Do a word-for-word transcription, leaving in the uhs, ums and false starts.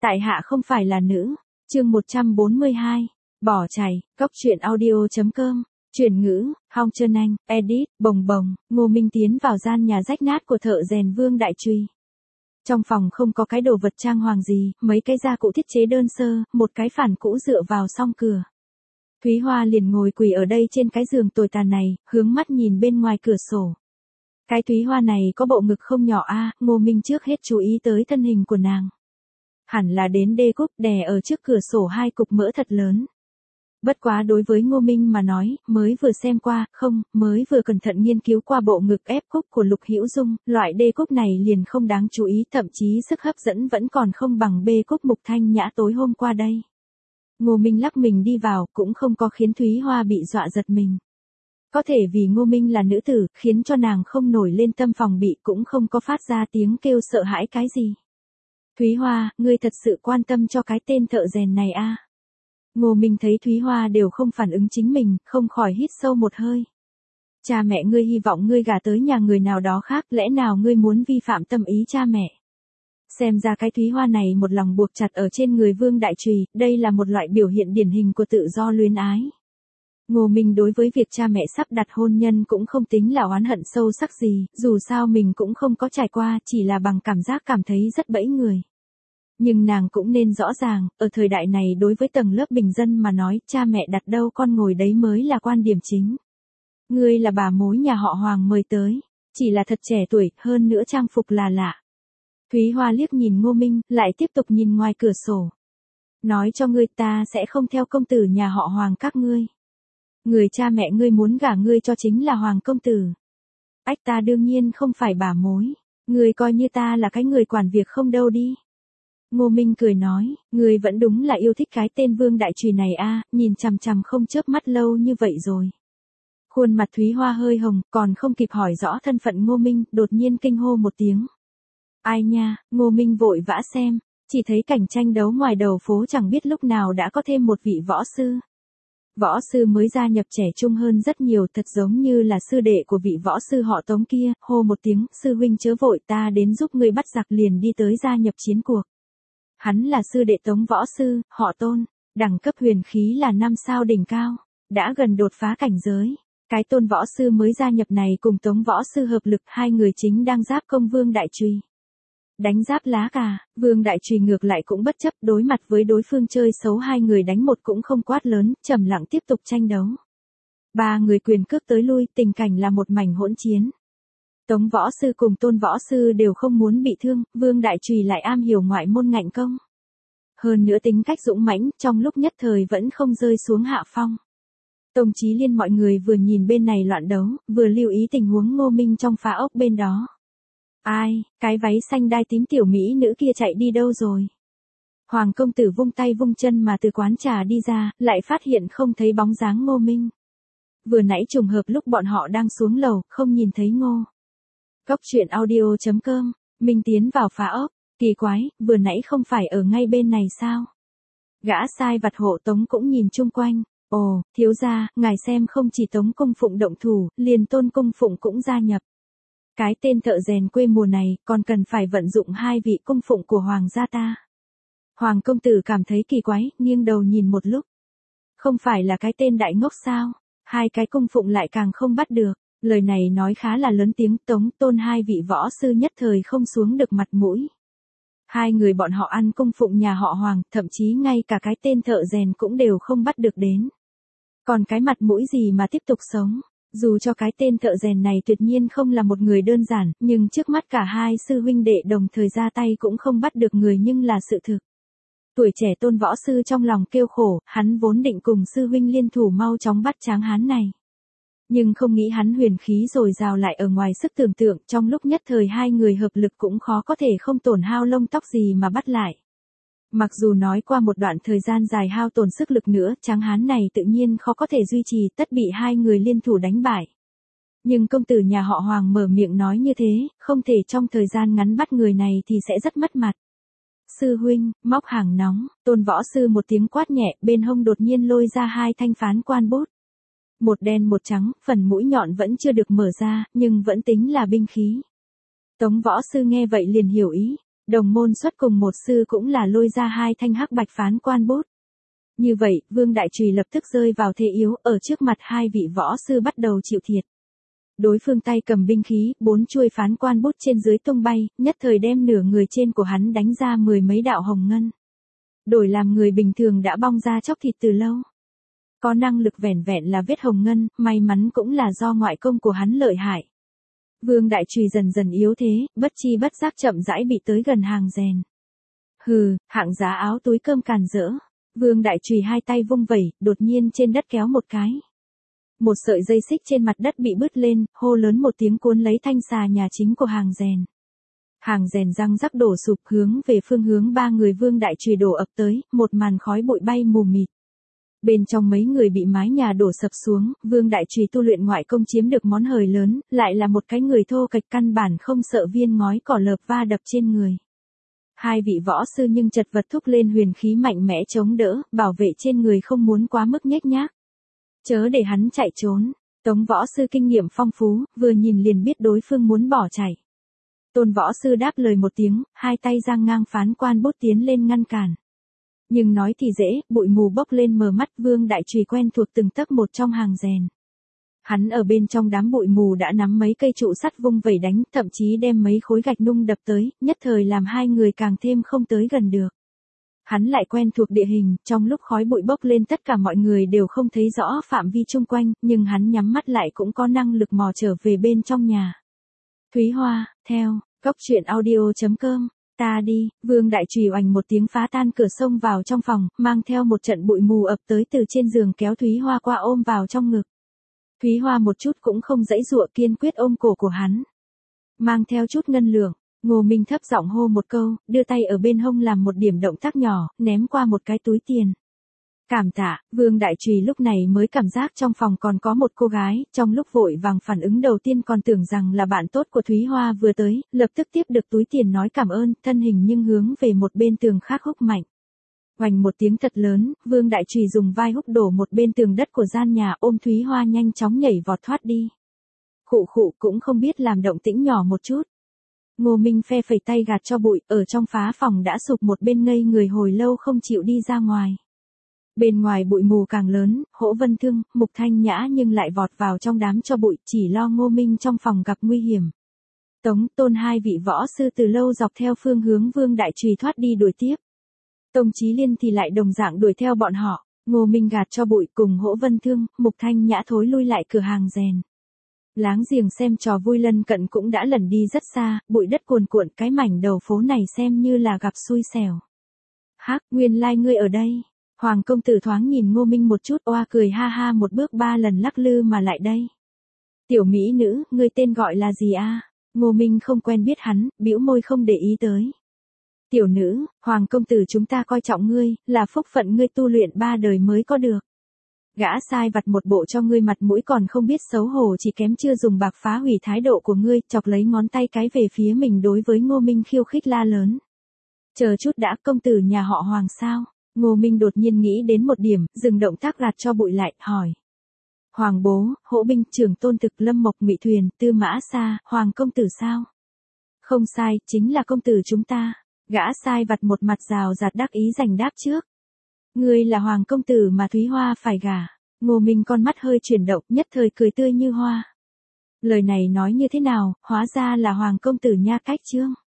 Tại hạ không phải là nữ. Chương một trăm bốn mươi hai. Bỏ chạy. Cốc truyện audio.com. Chuyển ngữ, Hong Trân Anh, edit, bồng bồng. Ngô Minh tiến vào gian nhà rách nát của thợ rèn Vương Đại Trùy. Trong phòng không có cái đồ vật trang hoàng gì, mấy cái gia cụ thiết chế đơn sơ, một cái phản cũ dựa vào song cửa. Thúy Hoa liền ngồi quỳ ở đây trên cái giường tồi tàn này, hướng mắt nhìn bên ngoài cửa sổ. Cái Thúy Hoa này có bộ ngực không nhỏ a, Ngô Minh trước hết chú ý tới thân hình của nàng. Hẳn là đến đê cúc đè ở trước cửa sổ hai cục mỡ thật lớn. Bất quá đối với Ngô Minh mà nói, mới vừa xem qua, không, mới vừa cẩn thận nghiên cứu qua bộ ngực ép cúc của Lục Hữu Dung, loại đê cúc này liền không đáng chú ý, thậm chí sức hấp dẫn vẫn còn không bằng bê cúc Mục Thanh Nhã tối hôm qua đây. Ngô Minh lắc mình đi vào, cũng không có khiến Thúy Hoa bị dọa giật mình. Có thể vì Ngô Minh là nữ tử, khiến cho nàng không nổi lên tâm phòng bị, cũng không có phát ra tiếng kêu sợ hãi cái gì. Thúy Hoa, ngươi thật sự quan tâm cho cái tên thợ rèn này a? À? Ngô Minh thấy Thúy Hoa đều không phản ứng chính mình, không khỏi hít sâu một hơi. Cha mẹ ngươi hy vọng ngươi gả tới nhà người nào đó khác, lẽ nào ngươi muốn vi phạm tâm ý cha mẹ? Xem ra cái Thúy Hoa này một lòng buộc chặt ở trên người Vương Đại Trùy, đây là một loại biểu hiện điển hình của tự do luyến ái. Ngô Minh đối với việc cha mẹ sắp đặt hôn nhân cũng không tính là oán hận sâu sắc gì, dù sao mình cũng không có trải qua, chỉ là bằng cảm giác cảm thấy rất bẫy người. Nhưng nàng cũng nên rõ ràng, ở thời đại này đối với tầng lớp bình dân mà nói, cha mẹ đặt đâu con ngồi đấy mới là quan điểm chính. Ngươi là bà mối nhà họ Hoàng mời tới, chỉ là thật trẻ tuổi, hơn nữa trang phục là lạ. Thúy Hoa liếc nhìn Ngô Minh, lại tiếp tục nhìn ngoài cửa sổ. Nói cho ngươi, ta sẽ không theo công tử nhà họ Hoàng các ngươi. Người cha mẹ ngươi muốn gả ngươi cho chính là Hoàng công tử. Ách, ta đương nhiên không phải bà mối, ngươi coi như ta là cái người quản việc không đâu đi. Ngô Minh cười nói, ngươi vẫn đúng là yêu thích cái tên Vương Đại Trùy này a, à, nhìn chằm chằm không chớp mắt lâu như vậy rồi. Khuôn mặt Thúy Hoa hơi hồng, còn không kịp hỏi rõ thân phận Ngô Minh, đột nhiên kinh hô một tiếng. Ai nha, Ngô Minh vội vã xem, chỉ thấy cảnh tranh đấu ngoài đầu phố chẳng biết lúc nào đã có thêm một vị võ sư. Võ sư mới gia nhập trẻ trung hơn rất nhiều, thật giống như là sư đệ của vị võ sư họ Tống kia, hô một tiếng, sư huynh chớ vội, ta đến giúp ngươi bắt giặc, liền đi tới gia nhập chiến cuộc. Hắn là sư đệ Tống võ sư, họ Tôn, đẳng cấp huyền khí là năm sao đỉnh cao, đã gần đột phá cảnh giới. Cái Tôn võ sư mới gia nhập này cùng Tống võ sư hợp lực, hai người chính đang giáp công Vương Đại Trùy. Đánh giáp lá cà, Vương Đại Trùy ngược lại cũng bất chấp, đối mặt với đối phương chơi xấu, hai người đánh một cũng không quát lớn, trầm lặng tiếp tục tranh đấu. Ba người quyền cước tới lui, tình cảnh là một mảnh hỗn chiến. Tống võ sư cùng Tôn võ sư đều không muốn bị thương, Vương Đại Trùy lại am hiểu ngoại môn ngạnh công. Hơn nữa tính cách dũng mãnh, trong lúc nhất thời vẫn không rơi xuống hạ phong. Tông Chí Liên mọi người vừa nhìn bên này loạn đấu, vừa lưu ý tình huống Ngô Minh trong phá ốc bên đó. Ai, cái váy xanh đai tím tiểu mỹ nữ kia chạy đi đâu rồi? Hoàng công tử vung tay vung chân mà từ quán trà đi ra, lại phát hiện không thấy bóng dáng Ngô Minh. Vừa nãy trùng hợp lúc bọn họ đang xuống lầu, không nhìn thấy Ngô. Cốc truyện audio.com, Minh tiến vào phá ốc, kỳ quái, vừa nãy không phải ở ngay bên này sao? Gã sai vặt hộ Tống cũng nhìn chung quanh, ồ, thiếu gia, ngài xem không chỉ Tống cung phụng động thủ, liền Tôn cung phụng cũng gia nhập. Cái tên thợ rèn quê mùa này, còn cần phải vận dụng hai vị cung phụng của Hoàng gia ta. Hoàng công tử cảm thấy kỳ quái, nghiêng đầu nhìn một lúc. Không phải là cái tên đại ngốc sao? Hai cái cung phụng lại càng không bắt được. Lời này nói khá là lớn tiếng, Tống Tôn hai vị võ sư nhất thời không xuống được mặt mũi. Hai người bọn họ ăn cung phụng nhà họ Hoàng, thậm chí ngay cả cái tên thợ rèn cũng đều không bắt được đến. Còn cái mặt mũi gì mà tiếp tục sống? Dù cho cái tên thợ rèn này tuyệt nhiên không là một người đơn giản, nhưng trước mắt cả hai sư huynh đệ đồng thời ra tay cũng không bắt được người, nhưng là sự thực. Tuổi trẻ Tôn võ sư trong lòng kêu khổ, hắn vốn định cùng sư huynh liên thủ mau chóng bắt tráng hán này. Nhưng không nghĩ hắn huyền khí dồi dào lại ở ngoài sức tưởng tượng, trong lúc nhất thời hai người hợp lực cũng khó có thể không tổn hao lông tóc gì mà bắt lại. Mặc dù nói qua một đoạn thời gian dài hao tổn sức lực nữa, tráng hán này tự nhiên khó có thể duy trì, tất bị hai người liên thủ đánh bại. Nhưng công tử nhà họ Hoàng mở miệng nói như thế, không thể trong thời gian ngắn bắt người này thì sẽ rất mất mặt. Sư huynh, móc hàng nóng, Tôn võ sư một tiếng quát nhẹ, bên hông đột nhiên lôi ra hai thanh phán quan bút. Một đen một trắng, phần mũi nhọn vẫn chưa được mở ra, nhưng vẫn tính là binh khí. Tống võ sư nghe vậy liền hiểu ý, Đồng môn xuất cùng một sư cũng là lôi ra hai thanh hắc bạch phán quan bút. Như vậy, Vương Đại Trùy lập tức rơi vào thế yếu, ở trước mặt hai vị võ sư bắt đầu chịu thiệt. Đối phương tay cầm binh khí, bốn chuôi phán quan bút trên dưới tung bay, nhất thời đem nửa người trên của hắn đánh ra mười mấy đạo hồng ngân. Đổi làm người bình thường đã bong ra chóc thịt từ lâu. Có năng lực vẻn vẹn là vết hồng ngân, may mắn cũng là do ngoại công của hắn lợi hại. Vương Đại Trùy dần dần yếu thế, bất chi bất giác chậm rãi bị tới gần hàng rèn. Hừ, hạng giá áo túi cơm càn rỡ. Vương Đại Trùy hai tay vung vẩy, đột nhiên trên đất kéo một cái. Một sợi dây xích trên mặt đất bị bứt lên, hô lớn một tiếng cuốn lấy thanh xà nhà chính của hàng rèn. Hàng rèn răng rắc đổ sụp hướng về phương hướng ba người Vương Đại Trùy đổ ập tới, một màn khói bụi bay mù mịt. Bên trong mấy người bị mái nhà đổ sập xuống, Vương Đại Trùy tu luyện ngoại công chiếm được món hời lớn, lại là một cái người thô kệch căn bản không sợ viên ngói cỏ lợp va đập trên người. Hai vị võ sư nhưng chật vật thúc lên huyền khí mạnh mẽ chống đỡ, bảo vệ trên người không muốn quá mức nhếch nhác. Chớ để hắn chạy trốn. Tống võ sư kinh nghiệm phong phú, vừa nhìn liền biết đối phương muốn bỏ chạy. Tôn võ sư đáp lời một tiếng, hai tay giang ngang phán quan bút tiến lên ngăn cản. Nhưng nói thì dễ, bụi mù bốc lên mờ mắt. Vương Đại Trùy quen thuộc từng tấc một trong hàng rèn. Hắn ở bên trong đám bụi mù đã nắm mấy cây trụ sắt vung vẩy đánh, thậm chí đem mấy khối gạch nung đập tới, nhất thời làm hai người càng thêm không tới gần được. Hắn lại quen thuộc địa hình, trong lúc khói bụi bốc lên tất cả mọi người đều không thấy rõ phạm vi chung quanh, nhưng hắn nhắm mắt lại cũng có năng lực mò trở về bên trong nhà. Thúy Hoa, theo, góc truyện audio chấm com, ta đi. Vương Đại Trùy oành một tiếng phá tan cửa sông vào trong phòng, mang theo một trận bụi mù ập tới từ trên giường kéo Thúy Hoa qua ôm vào trong ngực. Thúy Hoa một chút cũng không dãy dụa, kiên quyết ôm cổ của hắn. Mang theo chút ngân lượng, Ngô Minh thấp giọng hô một câu, đưa tay ở bên hông làm một điểm động tác nhỏ, ném qua một cái túi tiền. Cảm tạ. Vương Đại Trùy lúc này mới cảm giác trong phòng còn có một cô gái, trong lúc vội vàng phản ứng đầu tiên còn tưởng rằng là bạn tốt của Thúy Hoa vừa tới, lập tức tiếp được túi tiền nói cảm ơn, thân hình nhưng hướng về một bên tường khác húc mạnh. Oành một tiếng thật lớn, Vương Đại Trùy dùng vai húc đổ một bên tường đất của gian nhà, ôm Thúy Hoa nhanh chóng nhảy vọt thoát đi. Khụ khụ cũng không biết làm động tĩnh nhỏ một chút. Ngô Minh phe phẩy tay gạt cho bụi, ở trong phá phòng đã sụp một bên ngây người hồi lâu không chịu đi ra ngoài. Bên ngoài bụi mù càng lớn, Hỗ Vân Thương, Mục Thanh Nhã nhưng lại vọt vào trong đám cho bụi, chỉ lo Ngô Minh trong phòng gặp nguy hiểm. Tống, Tôn hai vị võ sư từ lâu dọc theo phương hướng Vương Đại Trùy thoát đi đuổi tiếp. Tông Chí Liên thì lại đồng dạng đuổi theo bọn họ, Ngô Minh gạt cho bụi cùng Hỗ Vân Thương, Mục Thanh Nhã thối lui lại cửa hàng rèn. Láng giềng xem trò vui lân cận cũng đã lẩn đi rất xa, bụi đất cuồn cuộn, cái mảnh đầu phố này xem như là gặp xui xẻo. Hắc, nguyên lai ngươi ở đây. Hoàng công tử thoáng nhìn Ngô Minh một chút, oa cười ha ha một bước ba lần lắc lư mà lại đây. Tiểu mỹ nữ, ngươi tên gọi là gì a? Ngô Minh không quen biết hắn, bĩu môi không để ý tới. Tiểu nữ, Hoàng công tử chúng ta coi trọng ngươi, là phúc phận ngươi tu luyện ba đời mới có được. Gã sai vặt một bộ cho ngươi mặt mũi còn không biết xấu hổ, chỉ kém chưa dùng bạc phá hủy thái độ của ngươi, chọc lấy ngón tay cái về phía mình đối với Ngô Minh khiêu khích la lớn. Chờ chút đã, công tử nhà họ Hoàng sao? Ngô Minh đột nhiên nghĩ đến một điểm, dừng động tác gạt cho bụi lại, hỏi. Hoàng bố, Hỗ binh, Trưởng Tôn Thực, Lâm Mộc, Ngụy Thuyền, Tư Mã Sa, Hoàng công tử sao? Không sai, chính là công tử chúng ta. Gã sai vặt một mặt rào rạt đắc ý giành đáp trước. Ngươi là Hoàng công tử mà Thúy Hoa phải gả. Ngô Minh con mắt hơi chuyển động, nhất thời cười tươi như hoa. Lời này nói như thế nào, hóa ra là Hoàng công tử nha. Cách chương